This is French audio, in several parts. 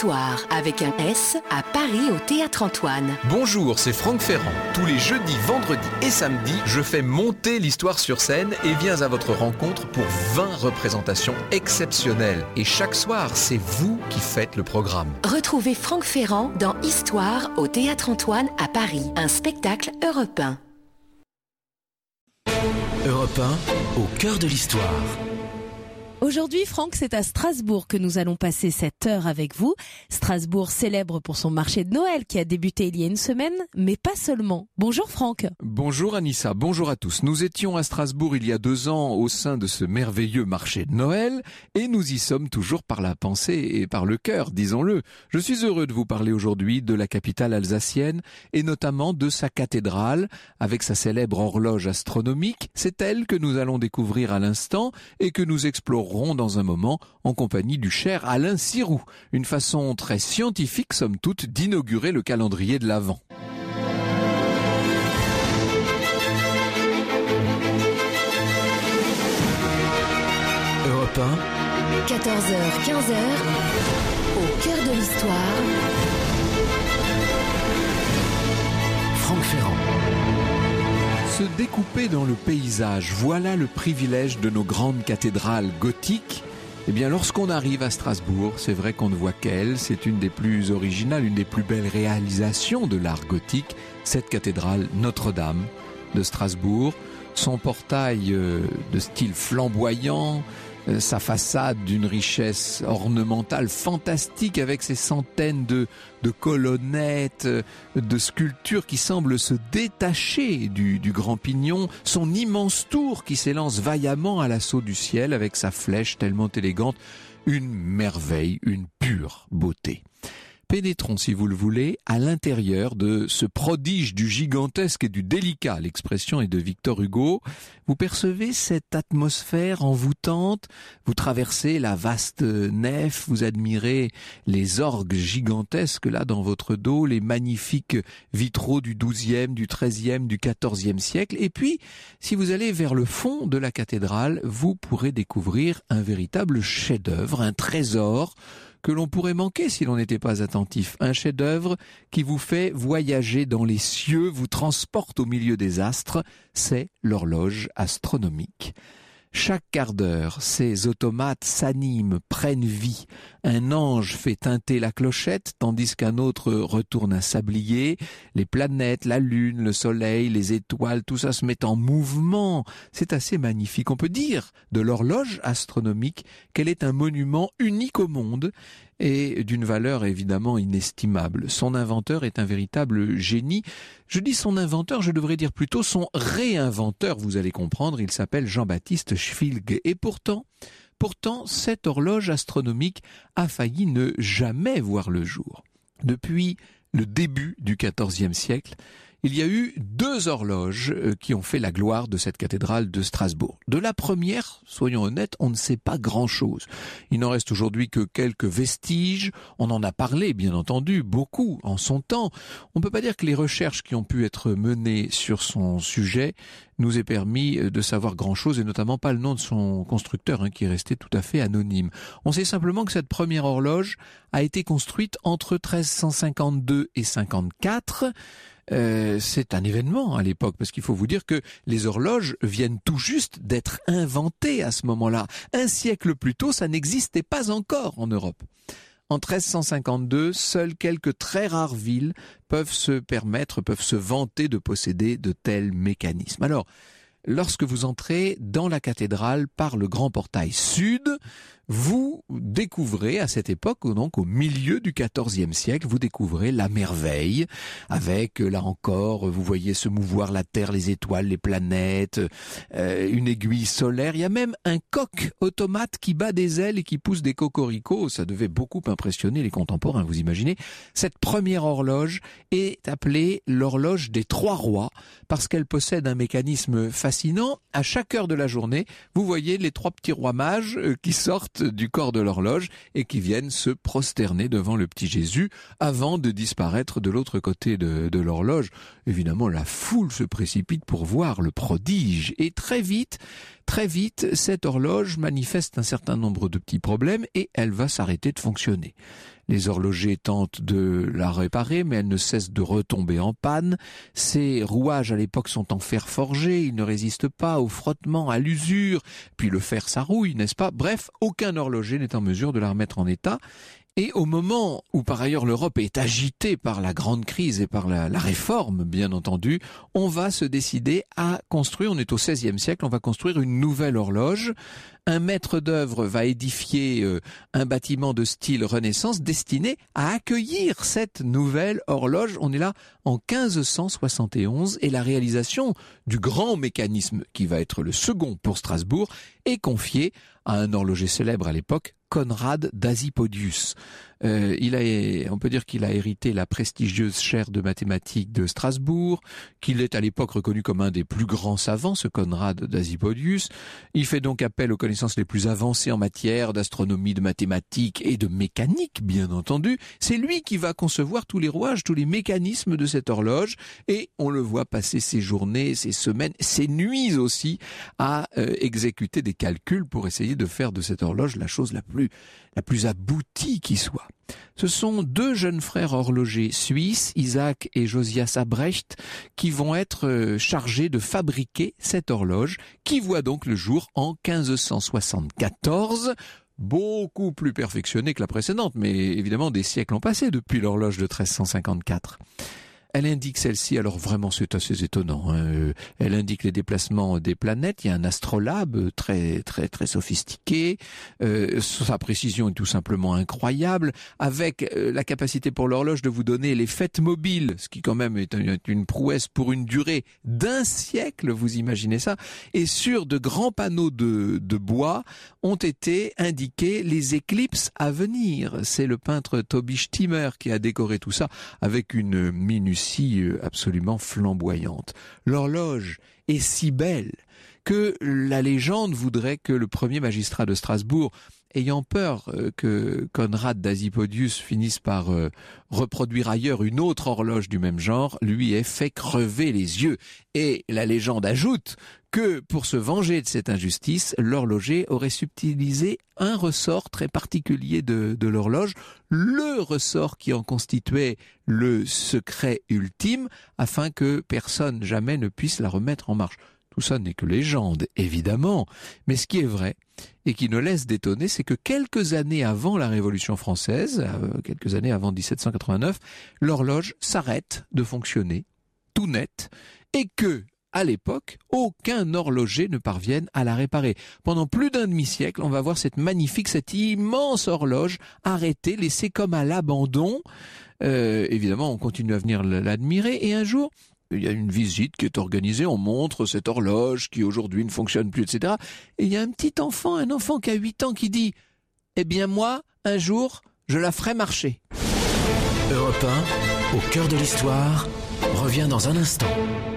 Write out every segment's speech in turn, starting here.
Histoire avec un S à Paris au Théâtre Antoine. Bonjour, c'est Franck Ferrand. Tous les jeudis, vendredis et samedis, je fais monter l'histoire sur scène et viens à votre rencontre pour 20 représentations exceptionnelles. Et chaque soir, c'est vous qui faites le programme. Retrouvez Franck Ferrand dans Histoire au Théâtre Antoine à Paris, un spectacle Europe 1. Europe 1, au cœur de l'histoire. Aujourd'hui, Franck, c'est à Strasbourg que nous allons passer cette heure avec vous. Strasbourg célèbre pour son marché de Noël qui a débuté il y a une semaine, mais pas seulement. Bonjour Franck. Bonjour Anissa, bonjour à tous. Nous étions à Strasbourg il y a 2 ans au sein de ce merveilleux marché de Noël et nous y sommes toujours par la pensée et par le cœur, disons-le. Je suis heureux de vous parler aujourd'hui de la capitale alsacienne et notamment de sa cathédrale avec sa célèbre horloge astronomique. C'est elle que nous allons découvrir à l'instant et que nous explorerons dans un moment en compagnie du cher Alain Sirou. Une façon très scientifique, somme toute, d'inaugurer le calendrier de l'Avent. Europe 1, 14h, 15h, au cœur de l'histoire. Franck Ferrand. Se découper dans le paysage, voilà le privilège de nos grandes cathédrales gothiques. Eh bien, lorsqu'on arrive à Strasbourg, c'est vrai qu'on ne voit qu'elle, c'est une des plus originales, une des plus belles réalisations de l'art gothique, cette cathédrale Notre-Dame de Strasbourg. Son portail de style flamboyant, sa façade d'une richesse ornementale fantastique avec ses centaines de colonnettes, de sculptures qui semblent se détacher du grand pignon, son immense tour qui s'élance vaillamment à l'assaut du ciel avec sa flèche tellement élégante, une merveille, une pure beauté. Pénétrons, si vous le voulez, à l'intérieur de ce prodige du gigantesque et du délicat. L'expression est de Victor Hugo. Vous percevez cette atmosphère envoûtante. Vous traversez la vaste nef. Vous admirez les orgues gigantesques là dans votre dos, les magnifiques vitraux du XIIe, du XIIIe, du XIVe siècle. Et puis, si vous allez vers le fond de la cathédrale, vous pourrez découvrir un véritable chef-d'œuvre, un trésor que l'on pourrait manquer si l'on n'était pas attentif. Un chef-d'œuvre qui vous fait voyager dans les cieux, vous transporte au milieu des astres, c'est l'horloge astronomique. Chaque quart d'heure, ces automates s'animent, prennent vie. Un ange fait tinter la clochette, tandis qu'un autre retourne un sablier. Les planètes, la lune, le soleil, les étoiles, tout ça se met en mouvement. C'est assez magnifique. On peut dire de l'horloge astronomique qu'elle est un monument unique au monde et d'une valeur évidemment inestimable. Son inventeur est un véritable génie. Je dis son inventeur, je devrais dire plutôt son réinventeur, vous allez comprendre, il s'appelle Jean-Baptiste Schwilg. Et pourtant, cette horloge astronomique a failli ne jamais voir le jour. Depuis le début du XIVe siècle, il y a eu 2 horloges qui ont fait la gloire de cette cathédrale de Strasbourg. De la première, soyons honnêtes, on ne sait pas grand-chose. Il n'en reste aujourd'hui que quelques vestiges. On en a parlé, bien entendu, beaucoup en son temps. On ne peut pas dire que les recherches qui ont pu être menées sur son sujet nous aient permis de savoir grand-chose, et notamment pas le nom de son constructeur, qui est resté tout à fait anonyme. On sait simplement que cette première horloge a été construite entre 1352 et 54. C'est un événement à l'époque, parce qu'il faut vous dire que les horloges viennent tout juste d'être inventées à ce moment-là. Un siècle plus tôt, ça n'existait pas encore en Europe. En 1352, seules quelques très rares villes peuvent se vanter de posséder de tels mécanismes. Alors, lorsque vous entrez dans la cathédrale par le grand portail sud, vous découvrez à cette époque, donc au milieu du XIVe siècle, vous découvrez la merveille avec, là encore, vous voyez se mouvoir la Terre, les étoiles, les planètes, une aiguille solaire. Il y a même un coq automate qui bat des ailes et qui pousse des cocoricots. Ça devait beaucoup impressionner les contemporains, vous imaginez. Cette première horloge est appelée l'horloge des 3 rois parce qu'elle possède un mécanisme fascinant. À chaque heure de la journée, vous voyez les 3 petits rois mages qui sortent du corps de l'horloge et qui viennent se prosterner devant le petit Jésus avant de disparaître de l'autre côté de l'horloge. Évidemment, la foule se précipite pour voir le prodige et très vite, cette horloge manifeste un certain nombre de petits problèmes et elle va s'arrêter de fonctionner. Les horlogers tentent de la réparer, mais elle ne cesse de retomber en panne. Ces rouages à l'époque sont en fer forgé, ils ne résistent pas au frottement, à l'usure, puis le fer ça rouille, n'est-ce pas? Bref, aucun horloger n'est en mesure de la remettre en état. Et au moment où par ailleurs l'Europe est agitée par la grande crise et par la réforme, bien entendu, on va se décider à construire, on est au XVIe siècle, on va construire une nouvelle horloge. Un maître d'œuvre va édifier un bâtiment de style Renaissance destiné à accueillir cette nouvelle horloge. On est là en 1571 et la réalisation du grand mécanisme qui va être le second pour Strasbourg est confiée à un horloger célèbre à l'époque, Conrad d'Asipodius. On peut dire qu'il a hérité la prestigieuse chaire de mathématiques de Strasbourg, qu'il est à l'époque reconnu comme un des plus grands savants, ce Conrad d'Asipodius. Il fait donc appel aux connaissances les plus avancées en matière d'astronomie, de mathématiques et de mécanique, bien entendu. C'est lui qui va concevoir tous les rouages, tous les mécanismes de cette horloge, et on le voit passer ses journées, ses semaines, ses nuits aussi, à exécuter des calculs pour essayer de faire de cette horloge la chose la plus aboutie qui soit. Ce sont deux jeunes frères horlogers suisses, Isaac et Josias Abrecht, qui vont être chargés de fabriquer cette horloge, qui voit donc le jour en 1574, beaucoup plus perfectionnée que la précédente, mais évidemment des siècles ont passé depuis l'horloge de 1354. Elle indique celle-ci, alors vraiment c'est assez étonnant, hein. Elle indique les déplacements des planètes, il y a un astrolabe très sophistiqué, sa précision est tout simplement incroyable, avec la capacité pour l'horloge de vous donner les fêtes mobiles, ce qui quand même est une prouesse pour une durée d'1 siècle, vous imaginez ça, et sur de grands panneaux de bois ont été indiqués les éclipses à venir. C'est le peintre Toby Stimmer qui a décoré tout ça avec une minutie absolument flamboyante. L'horloge est si belle que la légende voudrait que le premier magistrat de Strasbourg, ayant peur que Conrad d'Asipodius finisse par reproduire ailleurs une autre horloge du même genre, lui ait fait crever les yeux. Et la légende ajoute que, pour se venger de cette injustice, l'horloger aurait subtilisé un ressort très particulier de l'horloge, le ressort qui en constituait le secret ultime, afin que personne jamais ne puisse la remettre en marche. Tout ça n'est que légende, évidemment, mais ce qui est vrai, et qui ne laisse d'étonner, c'est que quelques années avant la Révolution française, quelques années avant 1789, l'horloge s'arrête de fonctionner, tout net, et que, à l'époque, aucun horloger ne parvienne à la réparer. Pendant plus d'un demi-siècle, on va voir cette immense horloge arrêtée, laissée comme à l'abandon. Évidemment, on continue à venir l'admirer, et un jour, il y a une visite qui est organisée, on montre cette horloge qui aujourd'hui ne fonctionne plus, etc. Et il y a un petit enfant, un enfant qui a 8 ans qui dit « Eh bien moi, un jour, je la ferai marcher ». Europe 1, au cœur de l'histoire, revient dans un instant.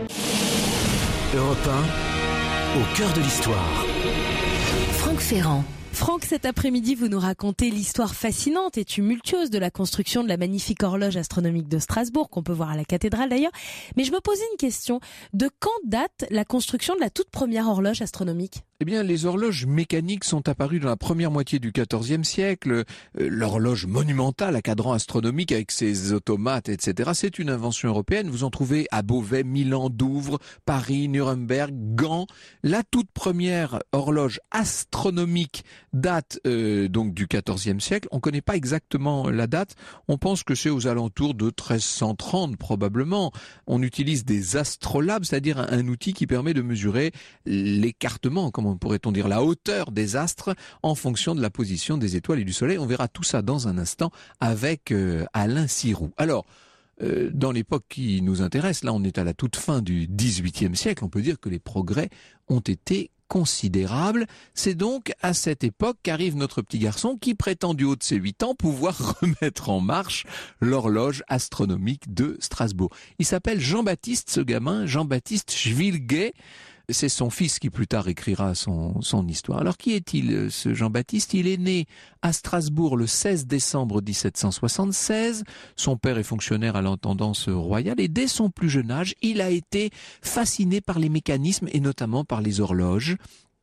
Europe 1, au cœur de l'histoire. Franck Ferrand. Franck, cet après-midi, vous nous racontez l'histoire fascinante et tumultueuse de la construction de la magnifique horloge astronomique de Strasbourg, qu'on peut voir à la cathédrale d'ailleurs. Mais je me posais une question. De quand date la construction de la toute première horloge astronomique ? Eh bien, les horloges mécaniques sont apparues dans la première moitié du XIVe siècle. L'horloge monumentale à cadran astronomique avec ses automates, etc., c'est une invention européenne. Vous en trouvez à Beauvais, Milan, Douvres, Paris, Nuremberg, Gand. La toute première horloge astronomique date donc du XIVe siècle. On ne connaît pas exactement la date. On pense que c'est aux alentours de 1330 probablement. On utilise des astrolabes, c'est-à-dire un outil qui permet de mesurer l'écartement, comment pourrait-on dire, la hauteur des astres en fonction de la position des étoiles et du soleil. On verra tout ça dans un instant avec Alain Siroux. Alors, dans l'époque qui nous intéresse, là on est à la toute fin du XVIIIe siècle, on peut dire que les progrès ont été considérable. C'est donc à cette époque qu'arrive notre petit garçon qui prétend du haut de ses 8 ans pouvoir remettre en marche l'horloge astronomique de Strasbourg. Il s'appelle Jean-Baptiste, ce gamin, Jean-Baptiste Schwilgé. C'est son fils qui plus tard écrira son histoire. Alors qui est-il, ce Jean-Baptiste ? Il est né à Strasbourg le 16 décembre 1776. Son père est fonctionnaire à l'intendance royale et dès son plus jeune âge, il a été fasciné par les mécanismes et notamment par les horloges.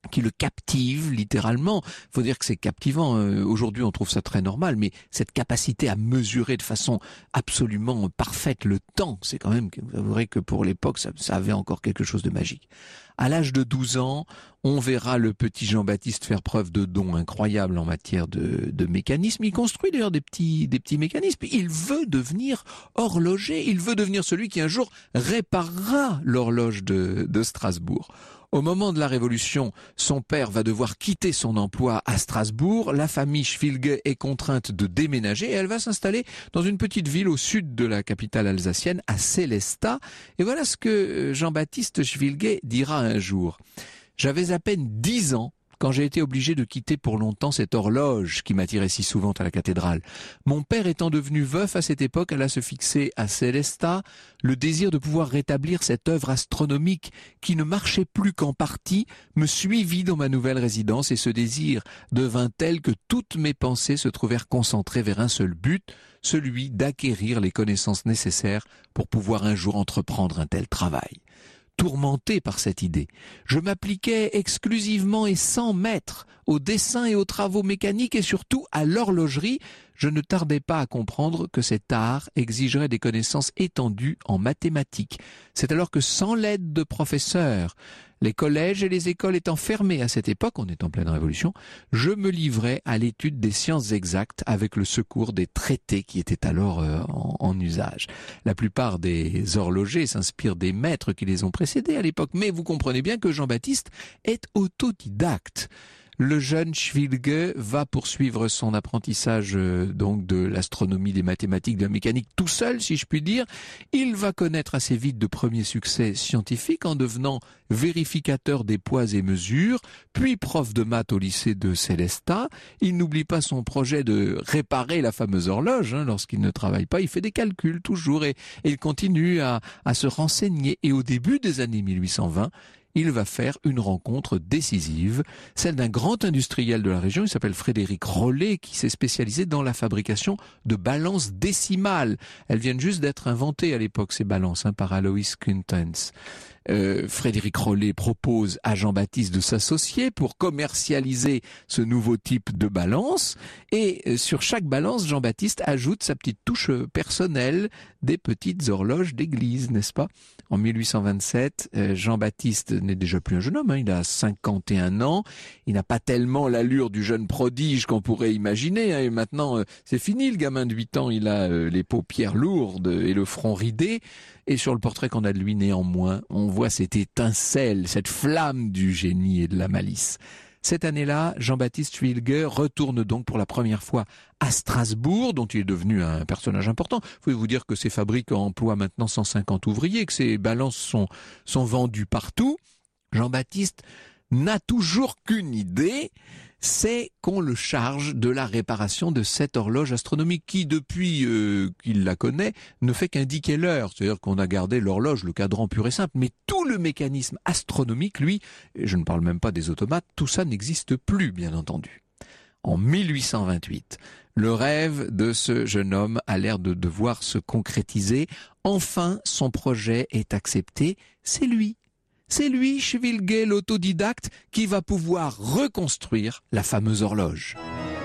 qui le captive littéralement. Faut dire que c'est captivant. Aujourd'hui, on trouve ça très normal, mais cette capacité à mesurer de façon absolument parfaite le temps, c'est quand même, vous avouerez que pour l'époque, ça avait encore quelque chose de magique. À l'âge de 12 ans, on verra le petit Jean-Baptiste faire preuve de dons incroyables en matière de mécanisme. Il construit d'ailleurs des petits mécanismes. Il veut devenir horloger. Il veut devenir celui qui un jour réparera l'horloge de Strasbourg. Au moment de la Révolution, son père va devoir quitter son emploi à Strasbourg. La famille Schwilge est contrainte de déménager et elle va s'installer dans une petite ville au sud de la capitale alsacienne, à Sélestat. Et voilà ce que Jean-Baptiste Schwilge dira un jour. J'avais à peine 10 ans quand j'ai été obligé de quitter pour longtemps cette horloge qui m'attirait si souvent à la cathédrale. Mon père étant devenu veuf à cette époque, alla se fixer à Sélestat le désir de pouvoir rétablir cette œuvre astronomique qui ne marchait plus qu'en partie, me suivit dans ma nouvelle résidence et ce désir devint tel que toutes mes pensées se trouvèrent concentrées vers un seul but, celui d'acquérir les connaissances nécessaires pour pouvoir un jour entreprendre un tel travail. Tourmenté par cette idée, je m'appliquais exclusivement et sans maître au dessin et aux travaux mécaniques et surtout à l'horlogerie. Je ne tardais pas à comprendre que cet art exigerait des connaissances étendues en mathématiques. C'est alors que sans l'aide de professeurs, les collèges et les écoles étant fermés à cette époque, on est en pleine révolution, je me livrais à l'étude des sciences exactes avec le secours des traités qui étaient alors en usage. La plupart des horlogers s'inspirent des maîtres qui les ont précédés à l'époque, mais vous comprenez bien que Jean-Baptiste est autodidacte. Le jeune Schwilge va poursuivre son apprentissage donc de l'astronomie, des mathématiques, de la mécanique tout seul, si je puis dire. Il va connaître assez vite de premiers succès scientifiques en devenant vérificateur des poids et mesures, puis prof de maths au lycée de Sélestat. Il n'oublie pas son projet de réparer la fameuse horloge. Lorsqu'il ne travaille pas, il fait des calculs toujours et il continue à se renseigner. Et au début des années 1820, il va faire une rencontre décisive, celle d'un grand industriel de la région, il s'appelle Frédéric Rollet, qui s'est spécialisé dans la fabrication de balances décimales. Elles viennent juste d'être inventées à l'époque, ces balances, par Alois Kuntens. Frédéric Rollet propose à Jean-Baptiste de s'associer pour commercialiser ce nouveau type de balance et sur chaque balance, Jean-Baptiste ajoute sa petite touche personnelle, des petites horloges d'église, n'est-ce pas? En 1827, Jean-Baptiste n'est déjà plus un jeune homme, il a 51 ans, il n'a pas tellement l'allure du jeune prodige qu'on pourrait imaginer, et maintenant c'est fini, le gamin de 8 ans, il a les paupières lourdes et le front ridé, et sur le portrait qu'on a de lui néanmoins, on voit cette étincelle, cette flamme du génie et de la malice. Cette année-là, Jean-Baptiste Schwilge retourne donc pour la première fois à Strasbourg, dont il est devenu un personnage important. Il faut vous dire que ces fabriques emploient maintenant 150 ouvriers, que ces balances sont vendues partout. Jean-Baptiste n'a toujours qu'une idée, c'est qu'on le charge de la réparation de cette horloge astronomique qui, depuis qu'il la connaît, ne fait qu'indiquer l'heure. C'est-à-dire qu'on a gardé l'horloge, le cadran pur et simple, mais tout le mécanisme astronomique, lui, et je ne parle même pas des automates, tout ça n'existe plus, bien entendu. En 1828, le rêve de ce jeune homme a l'air de devoir se concrétiser. Enfin, son projet est accepté. C'est lui, Schwilge, l'autodidacte, qui va pouvoir reconstruire la fameuse horloge.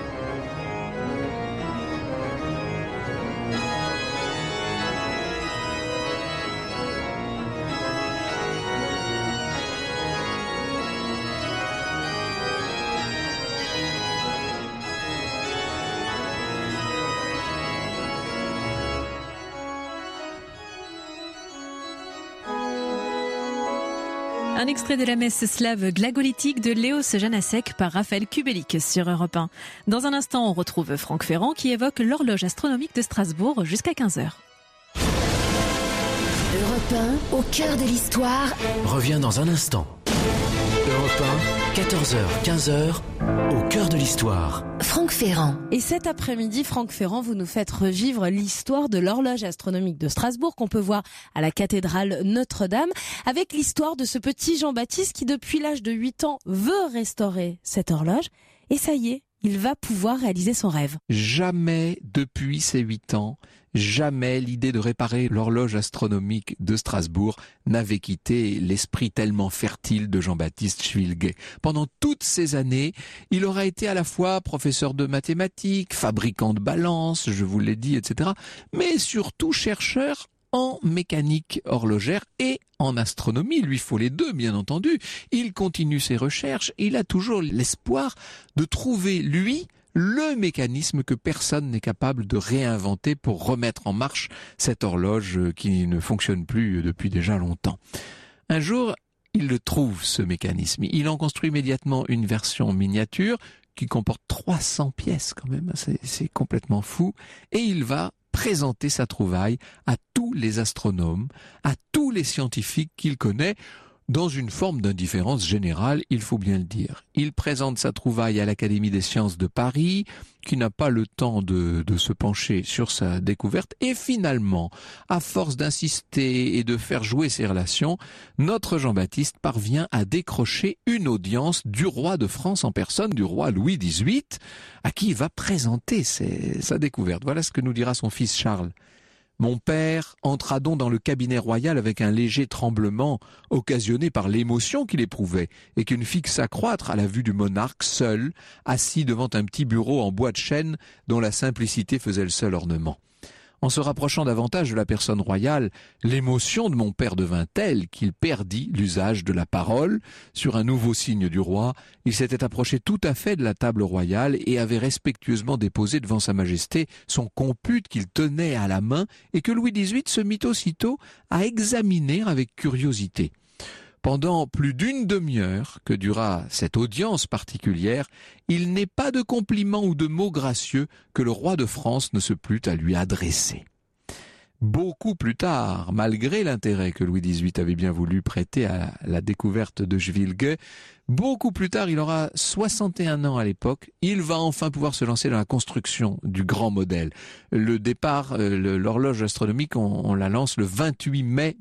Un extrait de la messe slave glagolitique de Léos Janacek par Raphaël Kubelik sur Europe 1. Dans un instant, on retrouve Franck Ferrand qui évoque l'horloge astronomique de Strasbourg jusqu'à 15h. Europe 1, au cœur de l'histoire. Revient dans un instant. Europe 1, 14h, 15h, au cœur de l'histoire. Franck Ferrand. Et cet après-midi, Franck Ferrand, vous nous faites revivre l'histoire de l'horloge astronomique de Strasbourg qu'on peut voir à la cathédrale Notre-Dame, avec l'histoire de ce petit Jean-Baptiste qui, depuis l'âge de 8 ans, veut restaurer cette horloge. Et ça y est, il va pouvoir réaliser son rêve. Jamais depuis ses 8 ans, jamais l'idée de réparer l'horloge astronomique de Strasbourg n'avait quitté l'esprit tellement fertile de Jean-Baptiste Schwilger. Pendant toutes ces années, il aura été à la fois professeur de mathématiques, fabricant de balances, je vous l'ai dit, etc., mais surtout chercheur en mécanique horlogère et en astronomie. Il lui faut les deux, bien entendu. Il continue ses recherches. Il a toujours l'espoir de trouver, lui, le mécanisme que personne n'est capable de réinventer pour remettre en marche cette horloge qui ne fonctionne plus depuis déjà longtemps. Un jour, il le trouve, ce mécanisme. Il en construit immédiatement une version miniature qui comporte 300 pièces quand même. C'est complètement fou. Et il va présenter sa trouvaille à tous les astronomes, à tous les scientifiques qu'il connaît, dans une forme d'indifférence générale, il faut bien le dire. Il présente sa trouvaille à l'Académie des sciences de Paris, qui n'a pas le temps de se pencher sur sa découverte, et finalement, à force d'insister et de faire jouer ses relations, notre Jean-Baptiste parvient à décrocher une audience du roi de France en personne, du roi Louis XVIII, à qui il va présenter sa découverte. Voilà ce que nous dira son fils Charles. Mon père entra donc dans le cabinet royal avec un léger tremblement occasionné par l'émotion qu'il éprouvait et qui ne fit que s'accroître à la vue du monarque seul, assis devant un petit bureau en bois de chêne dont la simplicité faisait le seul ornement. En se rapprochant davantage de la personne royale, l'émotion de mon père devint telle qu'il perdit l'usage de la parole. Sur un nouveau signe du roi, il s'était approché tout à fait de la table royale et avait respectueusement déposé devant sa majesté son compute qu'il tenait à la main et que Louis XVIII se mit aussitôt à examiner avec curiosité. Pendant plus d'une demi-heure que dura cette audience particulière, il n'est pas de compliment ou de mots gracieux que le roi de France ne se plut à lui adresser. Beaucoup plus tard, malgré l'intérêt que Louis XVIII avait bien voulu prêter à la découverte de Schwilger, beaucoup plus tard, il aura 61 ans à l'époque, il va enfin pouvoir se lancer dans la construction du grand modèle. Le départ, l'horloge astronomique, on la lance le 28 mai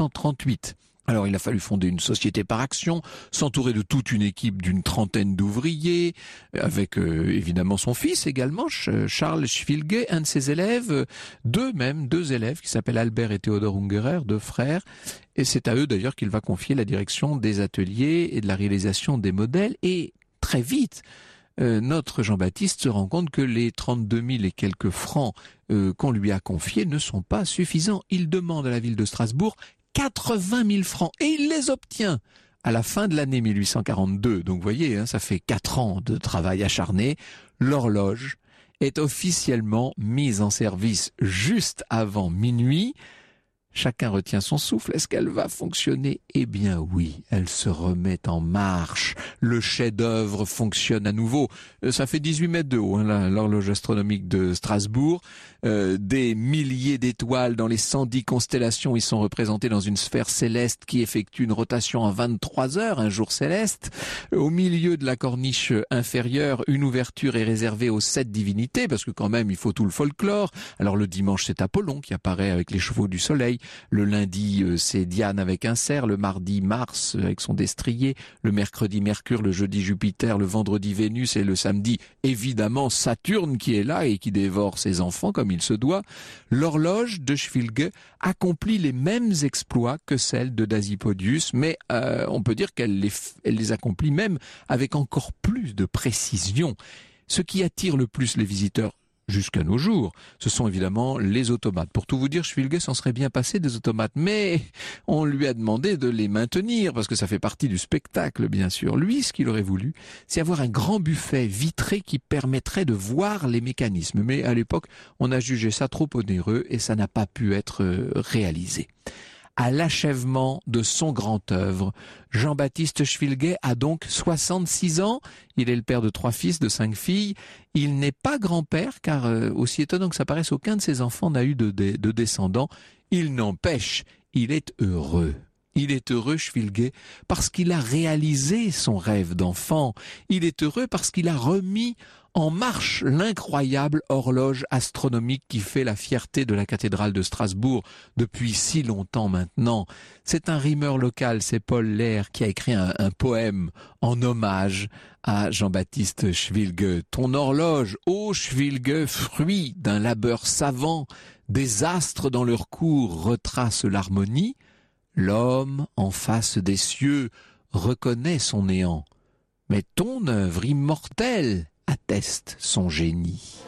1838. Alors il a fallu fonder une société par action, s'entourer de toute une équipe d'une trentaine d'ouvriers, avec évidemment son fils également, Charles Schwilger, un de ses élèves, deux élèves qui s'appellent Albert et Théodore Ungerer, deux frères, et c'est à eux d'ailleurs qu'il va confier la direction des ateliers et de la réalisation des modèles, et très vite, notre Jean-Baptiste se rend compte que les 32 000 et quelques francs qu'on lui a confiés ne sont pas suffisants. Il demande à la ville de Strasbourg 80 000 francs et il les obtient à la fin de l'année 1842. Donc vous voyez, ça fait 4 ans de travail acharné. L'horloge est officiellement mise en service juste avant minuit. Chacun retient son souffle. Est-ce qu'elle va fonctionner? Eh bien oui, elle se remet en marche. Le chef-d'œuvre fonctionne à nouveau. Ça fait 18 mètres de haut, l'horloge astronomique de Strasbourg. Des milliers d'étoiles dans les 110 constellations y sont représentées dans une sphère céleste qui effectue une rotation en 23 heures, un jour céleste. Au milieu de la corniche inférieure, une ouverture est réservée aux 7 divinités, parce que quand même, il faut tout le folklore. Alors le dimanche, c'est Apollon qui apparaît avec les chevaux du soleil. Le lundi, c'est Diane avec un cerf. Le mardi, Mars avec son destrier. Le mercredi, Mercure. Le jeudi, Jupiter. Le vendredi, Vénus. Et le samedi, évidemment, Saturne qui est là et qui dévore ses enfants comme il se doit. L'horloge de Schwilger accomplit les mêmes exploits que celle de Dasipodius, mais on peut dire qu'elle les accomplit même avec encore plus de précision. Ce qui attire le plus les visiteurs jusqu'à nos jours, ce sont évidemment les automates. Pour tout vous dire, Schwilger s'en serait bien passé des automates, mais on lui a demandé de les maintenir, parce que ça fait partie du spectacle, bien sûr. Lui, ce qu'il aurait voulu, c'est avoir un grand buffet vitré qui permettrait de voir les mécanismes. Mais à l'époque, on a jugé ça trop onéreux et ça n'a pas pu être réalisé. À l'achèvement de son grand œuvre, Jean-Baptiste Schwilger a donc 66 ans. Il est le père de 3 fils, de 5 filles. Il n'est pas grand-père, car aussi étonnant que ça paraisse, aucun de ses enfants n'a eu de descendants. Il n'empêche, il est heureux. Il est heureux, Schwilger, parce qu'il a réalisé son rêve d'enfant. Il est heureux parce qu'il a remis en marche l'incroyable horloge astronomique qui fait la fierté de la cathédrale de Strasbourg depuis si longtemps maintenant. C'est un rimeur local, c'est Paul Lair, qui a écrit un poème en hommage à Jean-Baptiste Schwilger. Ton horloge, ô Schwilger, fruit d'un labeur savant, des astres dans leur cours retracent l'harmonie, l'homme, en face des cieux, reconnaît son néant. Mais ton œuvre immortelle atteste son génie.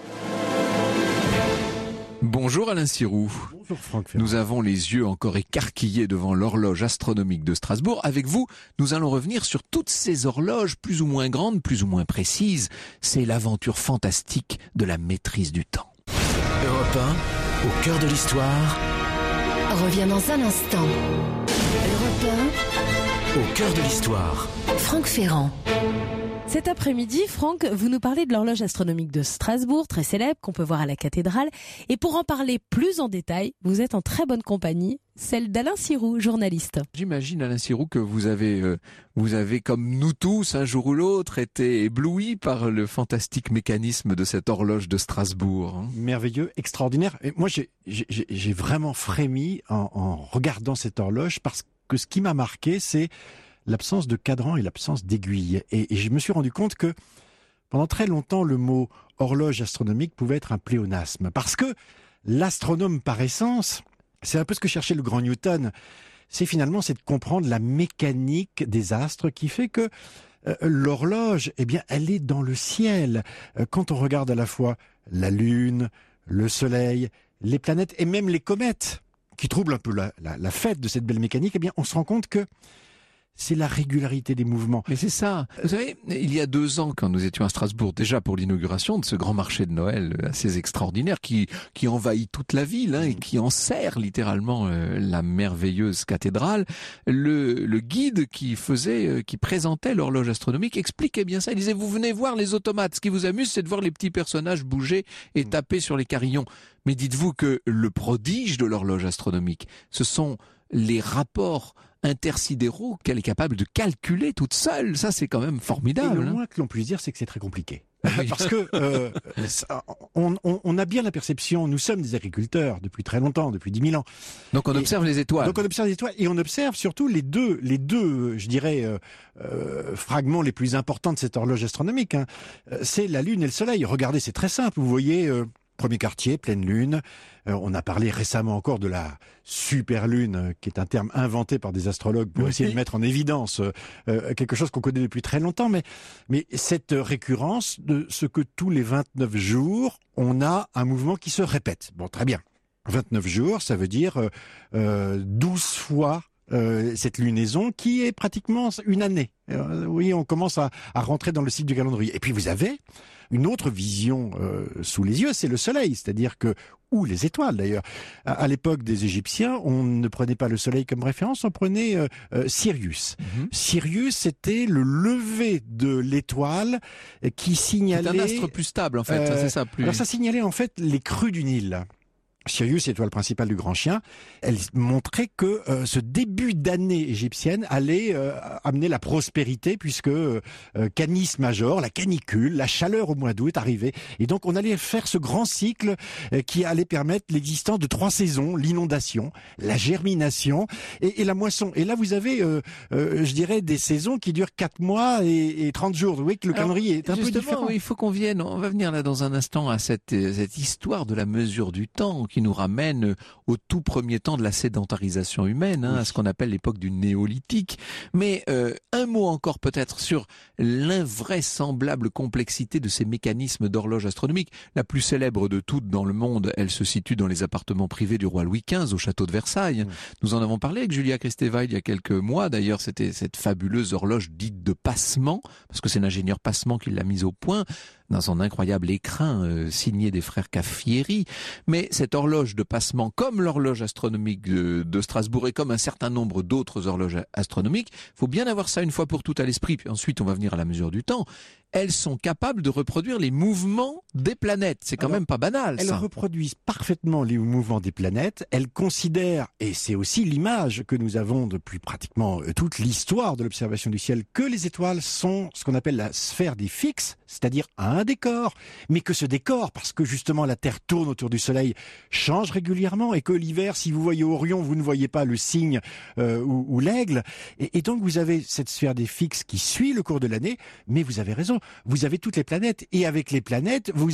Bonjour Alain Sirou. Bonjour Franck Ferrand. Nous avons les yeux encore écarquillés devant l'horloge astronomique de Strasbourg. Avec vous, nous allons revenir sur toutes ces horloges plus ou moins grandes, plus ou moins précises. C'est l'aventure fantastique de la maîtrise du temps. Europe 1, au cœur de l'histoire, Revient dans un instant. Europe au cœur de l'histoire. 1, Franck Ferrand. Cet après-midi, Franck, vous nous parlez de l'horloge astronomique de Strasbourg, très célèbre, qu'on peut voir à la cathédrale. Et pour en parler plus en détail, vous êtes en très bonne compagnie, celle d'Alain Sirou, journaliste. J'imagine, Alain Sirou, que vous avez, comme nous tous, un jour ou l'autre, été ébloui par le fantastique mécanisme de cette horloge de Strasbourg. Merveilleux, extraordinaire. Et moi, j'ai vraiment frémi en regardant cette horloge parce que ce qui m'a marqué, c'est l'absence de cadran et l'absence d'aiguille. Et je me suis rendu compte que pendant très longtemps, le mot horloge astronomique pouvait être un pléonasme. Parce que l'astronome par essence, c'est un peu ce que cherchait le grand Newton. C'est de comprendre la mécanique des astres qui fait que l'horloge, eh bien, elle est dans le ciel. Quand on regarde à la fois la Lune, le Soleil, les planètes et même les comètes, qui troublent un peu la fête de cette belle mécanique, eh bien, on se rend compte que c'est la régularité des mouvements. Mais c'est ça. Vous savez, il y a 2 ans, quand nous étions à Strasbourg, déjà pour l'inauguration de ce grand marché de Noël assez extraordinaire qui envahit toute la ville et qui enserre littéralement la merveilleuse cathédrale, le guide qui présentait l'horloge astronomique expliquait bien ça. Il disait, vous venez voir les automates. Ce qui vous amuse, c'est de voir les petits personnages bouger et taper sur les carillons. Mais dites-vous que le prodige de l'horloge astronomique, ce sont les rapports intersidéraux qu'elle est capable de calculer toute seule. Ça, c'est quand même formidable. Et le moins que l'on puisse dire, c'est que c'est très compliqué. Parce que on a bien la perception, nous sommes des agriculteurs depuis très longtemps, depuis 10 000 ans. Donc on observe les étoiles. Donc on observe les étoiles et on observe surtout les deux, je dirais, fragments les plus importants de cette horloge astronomique. C'est la Lune et le Soleil. Regardez, c'est très simple. Vous voyez... Premier quartier, pleine lune. On a parlé récemment encore de la superlune, qui est un terme inventé par des astrologues pour essayer de mettre en évidence quelque chose qu'on connaît depuis très longtemps. Mais cette récurrence de ce que tous les 29 jours, on a un mouvement qui se répète. Bon, très bien. 29 jours, ça veut dire 12 fois cette lunaison qui est pratiquement une année. Oui, on commence à rentrer dans le cycle du calendrier. Et puis vous avez une autre vision sous les yeux, c'est le Soleil, c'est-à-dire que, ou les étoiles d'ailleurs. À l'époque des Égyptiens, on ne prenait pas le Soleil comme référence, on prenait Sirius. Sirius, c'était le lever de l'étoile qui signalait... C'est un astre plus stable en fait, c'est ça. Alors ça signalait en fait les crues du Nil. Sirius, étoile principale du Grand Chien, elle montrait que ce début d'année égyptienne allait amener la prospérité puisque Canis Major, la canicule, la chaleur au mois d'août arrivait. Et donc on allait faire ce grand cycle qui allait permettre l'existence de 3 saisons, l'inondation, la germination et la moisson. Et là vous avez, je dirais, des saisons qui durent 4 mois et 30 jours. Vous voyez que le calendrier est un peu différent. Il faut qu'on vienne, on va venir là dans un instant à cette histoire de la mesure du temps qui nous ramène au tout premier temps de la sédentarisation humaine, à ce qu'on appelle l'époque du néolithique. Mais un mot encore peut-être sur l'invraisemblable complexité de ces mécanismes d'horloge astronomique. La plus célèbre de toutes dans le monde, elle se situe dans les appartements privés du roi Louis XV au château de Versailles. Nous en avons parlé avec Julia Kristeva il y a quelques mois. D'ailleurs, c'était cette fabuleuse horloge dite de Passement, parce que c'est l'ingénieur Passement qui l'a mise au point dans son incroyable écrin signé des frères Caffieri. Mais cette horloge de Passement, comme l'horloge astronomique de Strasbourg et comme un certain nombre d'autres horloges astronomiques, faut bien avoir ça une fois pour toutes à l'esprit. Puis ensuite, on va venir à la mesure du temps. Elles sont capables de reproduire les mouvements des planètes. C'est quand même pas banal, ça. Elles reproduisent parfaitement les mouvements des planètes. Elles considèrent, et c'est aussi l'image que nous avons depuis pratiquement toute l'histoire de l'observation du ciel, que les étoiles sont ce qu'on appelle la sphère des fixes, c'est-à-dire un décor. Mais que ce décor, parce que justement la Terre tourne autour du Soleil, change régulièrement et que l'hiver, si vous voyez Orion, vous ne voyez pas le cygne ou l'aigle. Et donc vous avez cette sphère des fixes qui suit le cours de l'année, mais vous avez raison. Vous avez toutes les planètes et avec les planètes, vous avez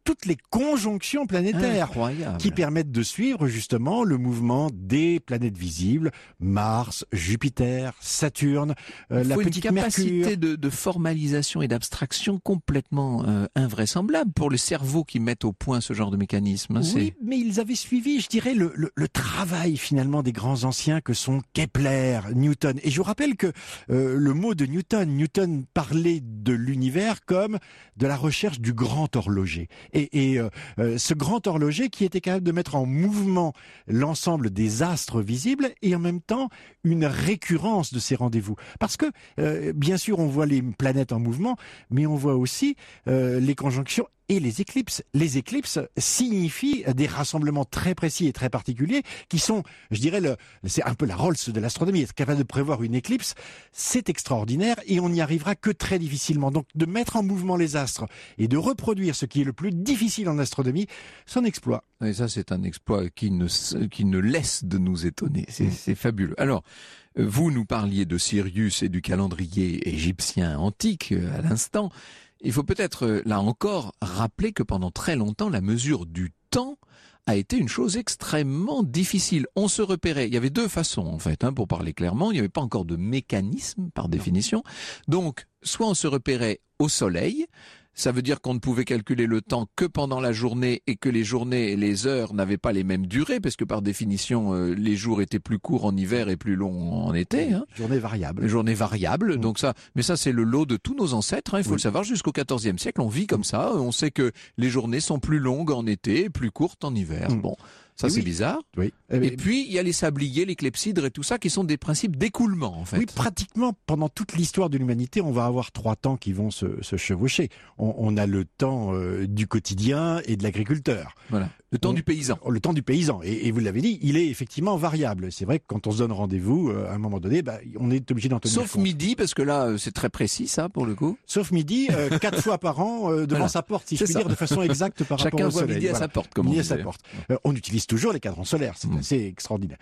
toutes les conjonctions planétaires Incroyable. qui permettent de suivre justement le mouvement des planètes visibles, Mars, Jupiter, Saturne, Il la faut une petite Mercure. capacité de formalisation et d'abstraction complètement invraisemblable pour le cerveau qui met au point ce genre de mécanisme. Hein, Oui, mais ils avaient suivi, je dirais, le travail finalement des grands anciens que sont Kepler, Newton. Et je vous rappelle que le mot de Newton parlait de l'univers comme de la recherche du grand horloger. Et ce grand horloger qui était capable de mettre en mouvement l'ensemble des astres visibles et en même temps une récurrence de ces rendez-vous. Parce que, bien sûr, on voit les planètes en mouvement, mais on voit aussi les conjonctions et les éclipses. Les éclipses signifient des rassemblements très précis et très particuliers qui sont, je dirais, c'est un peu la Rolls de l'astronomie. Être capable de prévoir une éclipse, c'est extraordinaire et on n'y arrivera que très difficilement. Donc de mettre en mouvement les astres et de reproduire ce qui est le plus difficile en astronomie, c'est un exploit. Et ça, c'est un exploit qui ne laisse de nous étonner. C'est fabuleux. Alors, vous nous parliez de Sirius et du calendrier égyptien antique à l'instant. Il faut peut-être, là encore, rappeler que pendant très longtemps, la mesure du temps a été une chose extrêmement difficile. On se repérait. Il y avait deux façons, en fait, pour parler clairement. Il n'y avait pas encore de mécanisme, par définition. Donc, soit on se repérait au soleil. Ça veut dire qu'on ne pouvait calculer le temps que pendant la journée et que les journées et les heures n'avaient pas les mêmes durées, parce que par définition, les jours étaient plus courts en hiver et plus longs en été. Hein. Journée variable. Journée variable. Donc ça, mais ça c'est le lot de tous nos ancêtres. Hein, il faut le savoir. Jusqu'au XIVe siècle, on vit comme ça. On sait que les journées sont plus longues en été et plus courtes en hiver. Bon. Ça, c'est bizarre. Oui. Et puis, il y a les sabliers, les clepsydres et tout ça, qui sont des principes d'écoulement, en fait. Oui, pratiquement, pendant toute l'histoire de l'humanité, on va avoir trois temps qui vont se chevaucher. On a le temps du quotidien et de l'agriculteur. Voilà. Le temps du paysan. Le temps du paysan. Et vous l'avez dit, il est effectivement variable. C'est vrai que quand on se donne rendez-vous, à un moment donné, on est obligé d'en tenir compte. Sauf midi, parce que là, c'est très précis, ça, pour le coup. Sauf midi, 4 fois par an, devant sa porte, si je puis dire, de façon exacte par rapport au soleil. Chacun voit midi à sa porte, comme on disait. À sa porte. On utilise toujours les cadrans solaires, c'est assez extraordinaire.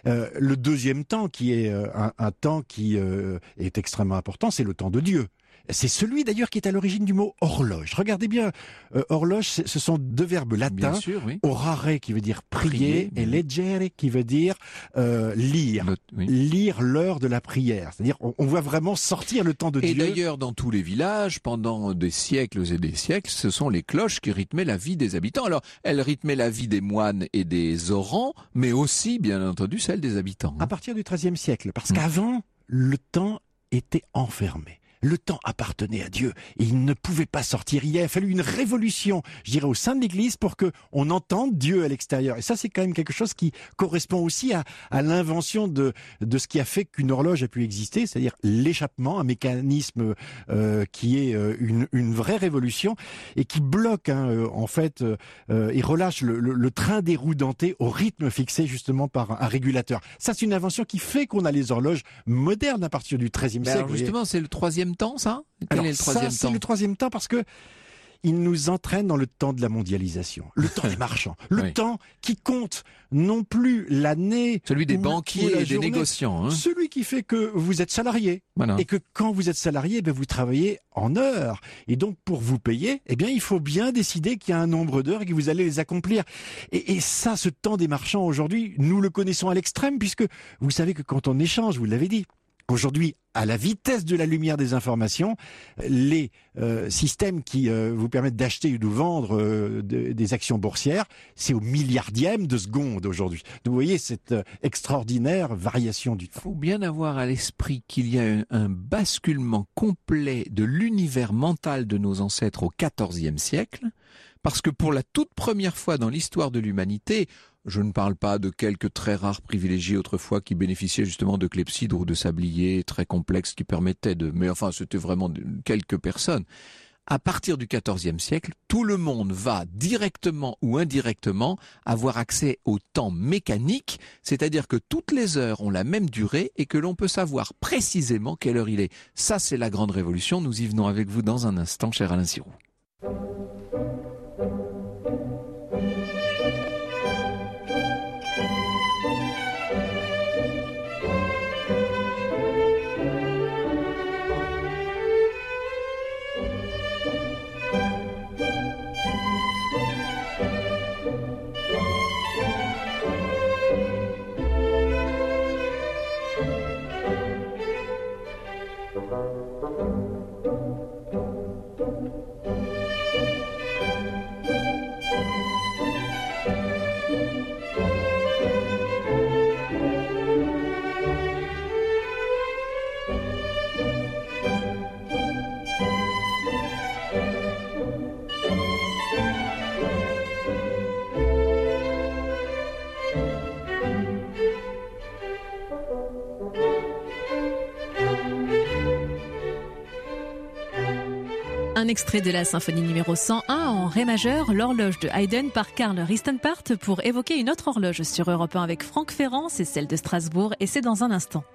Le deuxième temps, qui est un temps qui est extrêmement important, c'est le temps de Dieu. C'est celui d'ailleurs qui est à l'origine du mot horloge. Regardez bien, horloge, ce sont deux verbes latins. Bien sûr, oui. Orare qui veut dire prier et leggere qui veut dire lire. Lire l'heure de la prière. C'est-à-dire on voit vraiment sortir le temps de Dieu. Et d'ailleurs, dans tous les villages, pendant des siècles et des siècles, ce sont les cloches qui rythmaient la vie des habitants. Alors, elles rythmaient la vie des moines et des orants, mais aussi, bien entendu, celle des habitants. À partir du XIIIe siècle, parce qu'avant, le temps était enfermé. Le temps appartenait à Dieu et il ne pouvait pas sortir. Il a fallu une révolution, je dirais, au sein de l'Église pour que on entende Dieu à l'extérieur. Et ça, c'est quand même quelque chose qui correspond aussi à l'invention de ce qui a fait qu'une horloge a pu exister, c'est-à-dire l'échappement, un mécanisme qui est une vraie révolution et qui bloque, en fait, et relâche le train des roues dentées au rythme fixé justement par un régulateur. Ça, c'est une invention qui fait qu'on a les horloges modernes à partir du XIIIe siècle. Alors justement, c'est le troisième temps, ça ? Alors, est le troisième c'est temps ? le troisième temps parce que il nous entraîne dans le temps de la mondialisation, le temps des marchands, le temps qui compte non plus l'année, celui des banquiers et des journée, négociants, celui qui fait que vous êtes salarié et que quand vous êtes salarié, vous travaillez en heures et donc pour vous payer, il faut bien décider qu'il y a un nombre d'heures et que vous allez les accomplir. Et ça, ce temps des marchands aujourd'hui, nous le connaissons à l'extrême puisque vous savez que quand on échange, vous l'avez dit. Aujourd'hui, à la vitesse de la lumière des informations, les systèmes qui vous permettent d'acheter ou de vendre des actions boursières, c'est au milliardième de seconde aujourd'hui. Donc vous voyez cette extraordinaire variation du temps. Il faut bien avoir à l'esprit qu'il y a un basculement complet de l'univers mental de nos ancêtres au XIVe siècle, parce que pour la toute première fois dans l'histoire de l'humanité, je ne parle pas de quelques très rares privilégiés autrefois qui bénéficiaient justement de clepsydres ou de sabliers très complexes qui permettaient mais enfin, c'était vraiment quelques personnes. À partir du XIVe siècle, tout le monde va directement ou indirectement avoir accès au temps mécanique, c'est-à-dire que toutes les heures ont la même durée et que l'on peut savoir précisément quelle heure il est. Ça, c'est la grande révolution. Nous y venons avec vous dans un instant, cher Alain Siroux. Un extrait de la symphonie numéro 101 en ré majeur, l'horloge de Haydn par Karl Ristenpart, pour évoquer une autre horloge sur Europe 1 avec Franck Ferrand, c'est celle de Strasbourg et c'est dans un instant.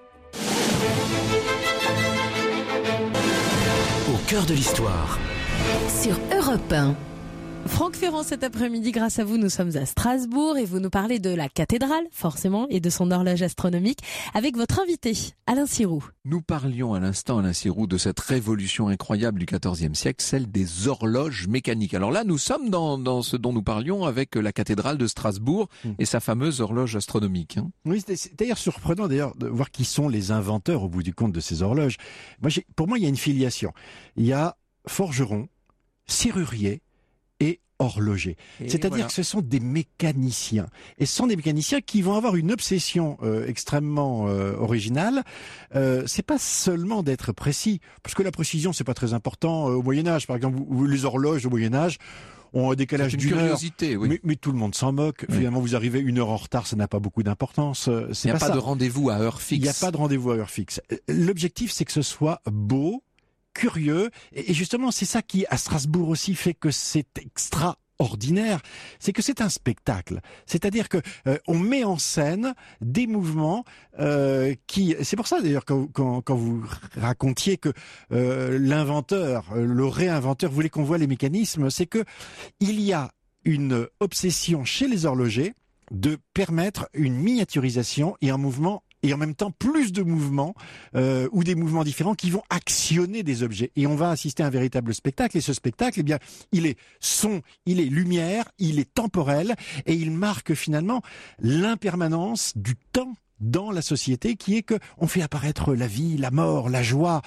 Au cœur de l'histoire. Sur Europe 1. Franck Ferrand, cet après-midi, grâce à vous, nous sommes à Strasbourg et vous nous parlez de la cathédrale, forcément, et de son horloge astronomique, avec votre invité, Alain Sirou. Nous parlions à l'instant, Alain Sirou, de cette révolution incroyable du XIVe siècle, celle des horloges mécaniques. Alors là, nous sommes dans ce dont nous parlions avec la cathédrale de Strasbourg et sa fameuse horloge astronomique. Oui, c'est d'ailleurs surprenant de voir qui sont les inventeurs au bout du compte de ces horloges. Pour moi, il y a une filiation. Il y a forgeron, serrurier et horloger. C'est-à-dire que ce sont des mécaniciens. Et ce sont des mécaniciens qui vont avoir une obsession extrêmement originale. C'est pas seulement d'être précis, parce que la précision, c'est pas très important au Moyen-Âge. Par exemple, les horloges au Moyen-Âge ont un décalage d'une heure. Oui. Mais tout le monde s'en moque. Oui. Finalement, vous arrivez 1 heure en retard, ça n'a pas beaucoup d'importance. Il n'y a pas de rendez-vous à heure fixe. Il n'y a pas de rendez-vous à heure fixe. L'objectif, c'est que ce soit beau, curieux, et justement c'est ça qui à Strasbourg aussi fait que c'est extraordinaire, c'est que c'est un spectacle, c'est-à-dire que on met en scène des mouvements c'est pour ça d'ailleurs quand vous racontiez que l'inventeur, le réinventeur voulait qu'on voit les mécanismes, c'est que il y a une obsession chez les horlogers de permettre une miniaturisation et un mouvement et en même temps plus de mouvements ou des mouvements différents qui vont actionner des objets. Et on va assister à un véritable spectacle. Et ce spectacle, eh bien, il est son, il est lumière, il est temporel et il marque finalement l'impermanence du temps dans la société, qui est que on fait apparaître la vie, la mort, la joie,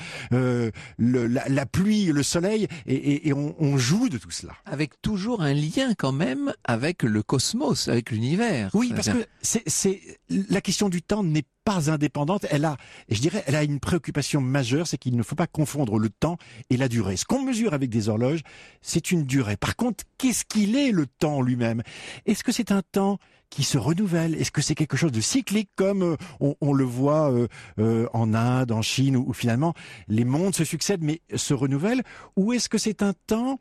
la pluie, le soleil, et on joue de tout cela. Avec toujours un lien quand même avec le cosmos, avec l'univers. Oui, parce que c'est la question du temps n'est pas indépendante. Elle a une préoccupation majeure, c'est qu'il ne faut pas confondre le temps et la durée. Ce qu'on mesure avec des horloges, c'est une durée. Par contre, qu'est-ce qu'il est le temps lui-même? Est-ce que c'est un temps qui se renouvelle? Est-ce que c'est quelque chose de cyclique comme on le voit en Inde, en Chine, où finalement les mondes se succèdent mais se renouvellent? Ou est-ce que c'est un temps,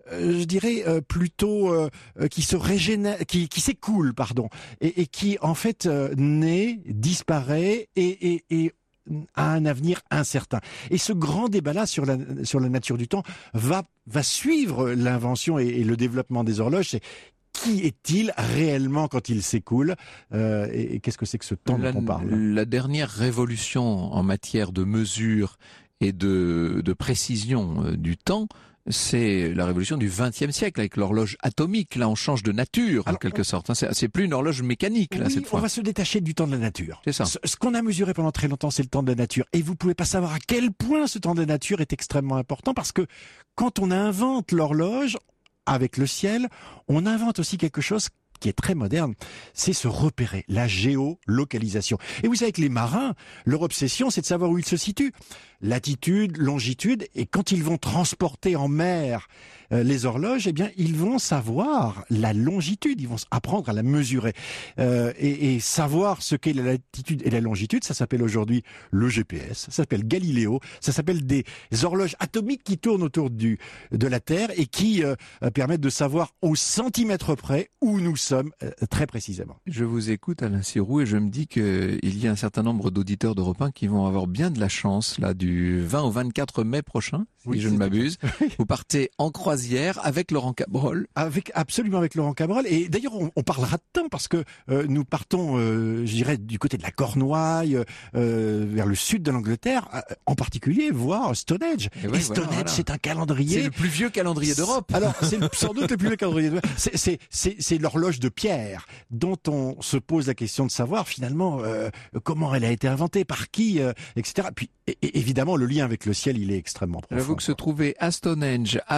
plutôt qui se régénère, qui s'écoule, pardon, et qui en fait naît, disparaît et à un avenir incertain. Et ce grand débat-là sur la nature du temps va suivre l'invention et le développement des horloges. C'est qui est-il réellement quand il s'écoule et qu'est-ce que c'est que ce temps dont on parle? La dernière révolution en matière de mesure et de précision du temps, c'est la révolution du XXe siècle avec l'horloge atomique. Là, on change de nature, en quelque sorte. C'est plus une horloge mécanique, là, cette fois. On va se détacher du temps de la nature. C'est ça. Ce qu'on a mesuré pendant très longtemps, c'est le temps de la nature. Et vous pouvez pas savoir à quel point ce temps de la nature est extrêmement important, parce que quand on invente l'horloge, avec le ciel, on invente aussi quelque chose qui est très moderne, c'est se repérer, la géolocalisation. Et vous savez que les marins, leur obsession, c'est de savoir où ils se situent. Latitude, longitude, et quand ils vont transporter en mer les horloges, eh bien, ils vont savoir la longitude, ils vont apprendre à la mesurer. Et savoir ce qu'est la latitude et la longitude, ça s'appelle aujourd'hui le GPS, ça s'appelle Galiléo, ça s'appelle des horloges atomiques qui tournent autour de la Terre et qui permettent de savoir au centimètre près où nous sommes très précisément. Je vous écoute, Alain Sirou, et je me dis qu'il y a un certain nombre d'auditeurs d'Europe 1 qui vont avoir bien de la chance, là, du 20 au 24 mai prochain, si je ne m'abuse. Vous partez en croisière avec Laurent Cabrol. Absolument avec Laurent Cabrol. Et d'ailleurs, on parlera de temps parce que nous partons, du côté de la Cornouaille, vers le sud de l'Angleterre, en particulier voir Stonehenge. Et Stonehenge, c'est un calendrier. C'est le plus vieux calendrier d'Europe. Alors, c'est sans doute le plus vieux calendrier d'Europe. C'est l'horloge de pierre dont on se pose la question de savoir finalement comment elle a été inventée, par qui, etc. Puis évidemment, le lien avec le ciel, il est extrêmement profond. J'avoue que se trouver à Stonehenge avec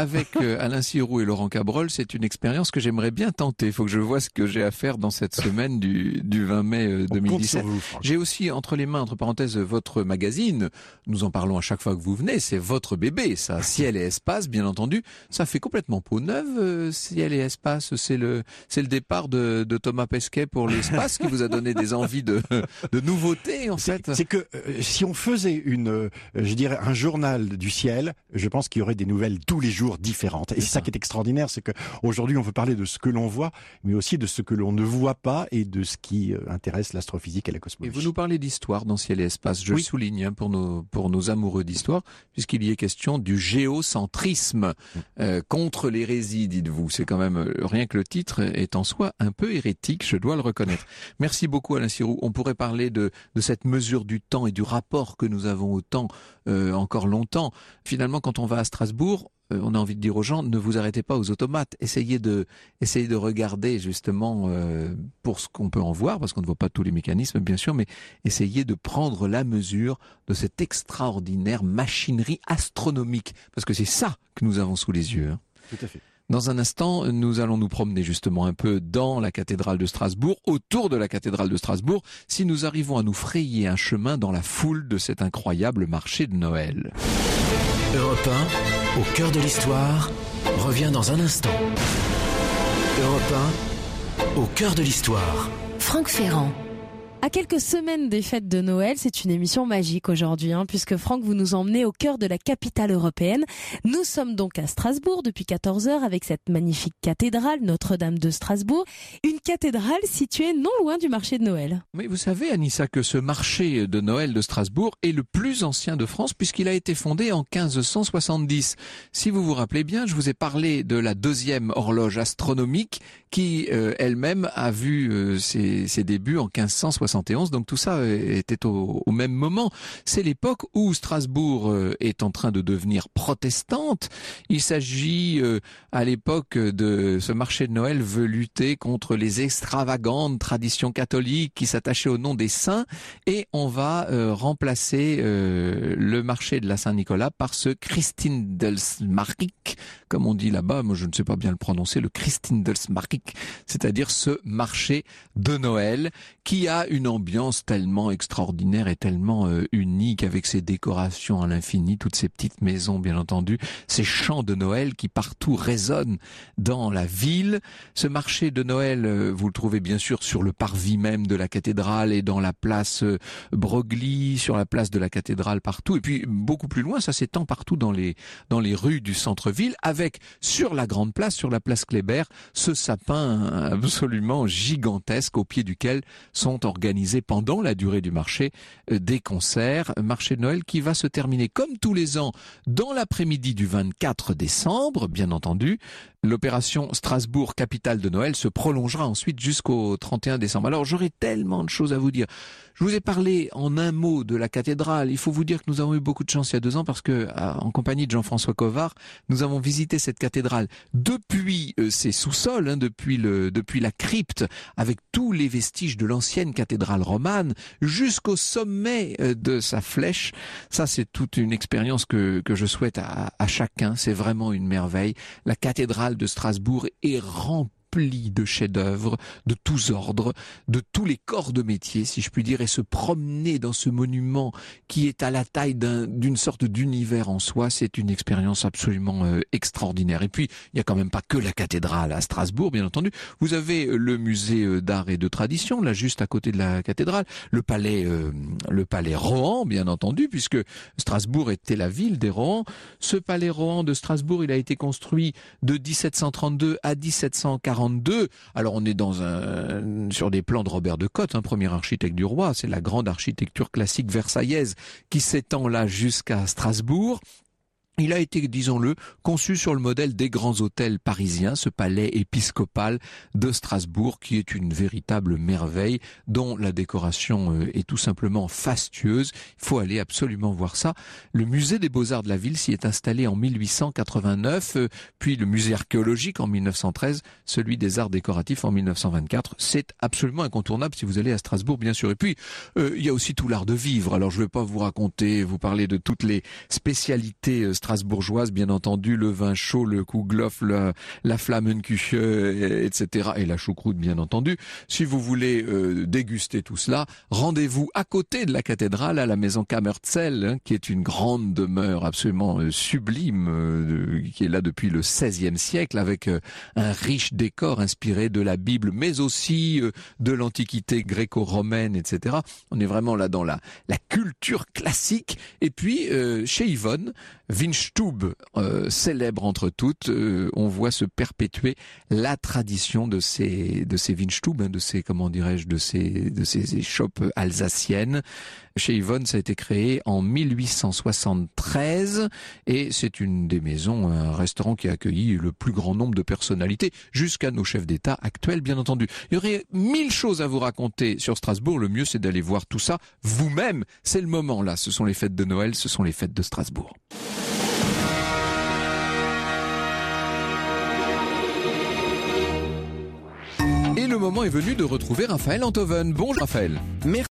Alain Siroux et Laurent Cabrol, c'est une expérience que j'aimerais bien tenter. Il faut que je vois ce que j'ai à faire dans cette semaine du 20 mai 2017. J'ai aussi entre les mains, entre parenthèses, votre magazine. Nous en parlons à chaque fois que vous venez. C'est votre bébé, ça. Ciel et espace, bien entendu. Ça fait complètement peau neuve, Ciel et espace. C'est le départ de Thomas Pesquet pour l'espace qui vous a donné des envies de nouveautés, en fait. C'est que si on faisait je dirais un journal du ciel, je pense qu'il y aurait des nouvelles tous les jours différentes. Et c'est ça qui est extraordinaire, c'est que aujourd'hui on veut parler de ce que l'on voit, mais aussi de ce que l'on ne voit pas et de ce qui intéresse l'astrophysique et la cosmologie. Et vous nous parlez d'histoire dans Ciel et espace. Je le souligne pour nos amoureux d'histoire, puisqu'il y est question du géocentrisme contre l'hérésie, dites-vous. C'est quand même rien que le titre est en soi un peu hérétique, je dois le reconnaître. Merci beaucoup Alain Siroux. On pourrait parler de cette mesure du temps et du rapport que nous avons au temps encore longtemps. Finalement, quand on va à Strasbourg, on a envie de dire aux gens, ne vous arrêtez pas aux automates. Essayez de regarder justement pour ce qu'on peut en voir, parce qu'on ne voit pas tous les mécanismes bien sûr, mais essayez de prendre la mesure de cette extraordinaire machinerie astronomique, parce que c'est ça que nous avons sous les yeux. Tout à fait. Dans un instant, nous allons nous promener justement un peu dans la cathédrale de Strasbourg, autour de la cathédrale de Strasbourg, si nous arrivons à nous frayer un chemin dans la foule de cet incroyable marché de Noël. Europe 1, au cœur de l'histoire, revient dans un instant. Europe 1, au cœur de l'histoire. Franck Ferrand. À quelques semaines des fêtes de Noël, c'est une émission magique aujourd'hui, puisque Franck, vous nous emmenez au cœur de la capitale européenne. Nous sommes donc à Strasbourg depuis 14 heures avec cette magnifique cathédrale, Notre-Dame de Strasbourg. Une cathédrale située non loin du marché de Noël. Mais vous savez, Anissa, que ce marché de Noël de Strasbourg est le plus ancien de France puisqu'il a été fondé en 1570. Si vous vous rappelez bien, je vous ai parlé de la deuxième horloge astronomique qui elle-même a vu ses débuts en 1571. Donc tout ça était au même moment. C'est l'époque où Strasbourg est en train de devenir protestante. Il s'agit à l'époque de ce marché de Noël veut lutter contre les extravagantes traditions catholiques qui s'attachaient au nom des saints, et on va remplacer le marché de la Saint-Nicolas par ce Christindelsmarkt, comme on dit là-bas. Moi je ne sais pas bien le prononcer, le Christindelsmarkt, c'est-à-dire ce marché de Noël qui a une ambiance tellement extraordinaire et tellement unique, avec ses décorations à l'infini, toutes ces petites maisons bien entendu, ces chants de Noël qui partout résonnent dans la ville. Ce marché de Noël, vous le trouvez bien sûr sur le parvis même de la cathédrale et dans la place Broglie, sur la place de la cathédrale, partout. Et puis beaucoup plus loin, ça s'étend partout dans les rues du centre-ville, avec sur la grande place, sur la place Kléber, ce sapin absolument gigantesque au pied duquel sont organisés pendant la durée du marché des concerts. Marché de Noël qui va se terminer comme tous les ans dans l'après-midi du 24 décembre, bien entendu. L'opération Strasbourg, capitale de Noël, se prolongera ensuite jusqu'au 31 décembre. Alors j'aurais tellement de choses à vous dire. Je vous ai parlé en un mot de la cathédrale. Il faut vous dire que nous avons eu beaucoup de chance il y a 2 ans parce que, en compagnie de Jean-François Covard, nous avons visité cette cathédrale depuis ses sous-sols, depuis la crypte, avec tous les vestiges de l'ancienne cathédrale romane, jusqu'au sommet de sa flèche. Ça, c'est toute une expérience que je souhaite à chacun. C'est vraiment une merveille. La cathédrale de Strasbourg est remplie de chefs-d'œuvre, de tous ordres, de tous les corps de métier, si je puis dire, et se promener dans ce monument qui est à la taille d'une sorte d'univers en soi, c'est une expérience absolument extraordinaire. Et puis, il n'y a quand même pas que la cathédrale à Strasbourg, bien entendu. Vous avez le musée d'art et de tradition, là, juste à côté de la cathédrale, le palais Rohan, bien entendu, puisque Strasbourg était la ville des Rohans. Ce palais Rohan de Strasbourg, il a été construit de 1732 à 1742. Alors on est sur des plans de Robert de Cotte, premier architecte du roi. C'est la grande architecture classique versaillaise qui s'étend là jusqu'à Strasbourg. Il a été, disons-le, conçu sur le modèle des grands hôtels parisiens, ce palais épiscopal de Strasbourg, qui est une véritable merveille, dont la décoration est tout simplement fastueuse. Il faut aller absolument voir ça. Le musée des Beaux-Arts de la ville s'y est installé en 1889, puis le musée archéologique en 1913, celui des arts décoratifs en 1924. C'est absolument incontournable si vous allez à Strasbourg, bien sûr. Et puis, il y a aussi tout l'art de vivre. Alors, je ne vais pas vous parler de toutes les spécialités strasbourgeoises strasbourgeoise, bien entendu, le vin chaud, le Kouglof, la Flammenküche, etc. et la choucroute, bien entendu. Si vous voulez déguster tout cela, rendez-vous à côté de la cathédrale, à la maison Kammerzell, qui est une grande demeure absolument sublime, qui est là depuis le XVIe siècle, avec un riche décor inspiré de la Bible, mais aussi de l'Antiquité gréco-romaine, etc. On est vraiment là dans la culture classique. Et puis, chez Yvonne, Windstube, célèbre entre toutes, on voit se perpétuer la tradition de ces Windstube, de ces, comment dirais-je, de ces échoppes alsaciennes. Chez Yvonne, ça a été créé en 1873 et c'est une des maisons, un restaurant qui a accueilli le plus grand nombre de personnalités, jusqu'à nos chefs d'État actuels, bien entendu. Il y aurait 1000 choses à vous raconter sur Strasbourg. Le mieux, c'est d'aller voir tout ça vous-même. C'est le moment, là. Ce sont les fêtes de Noël, ce sont les fêtes de Strasbourg. Et le moment est venu de retrouver Raphaël Enthoven. Bonjour Raphaël. Merci.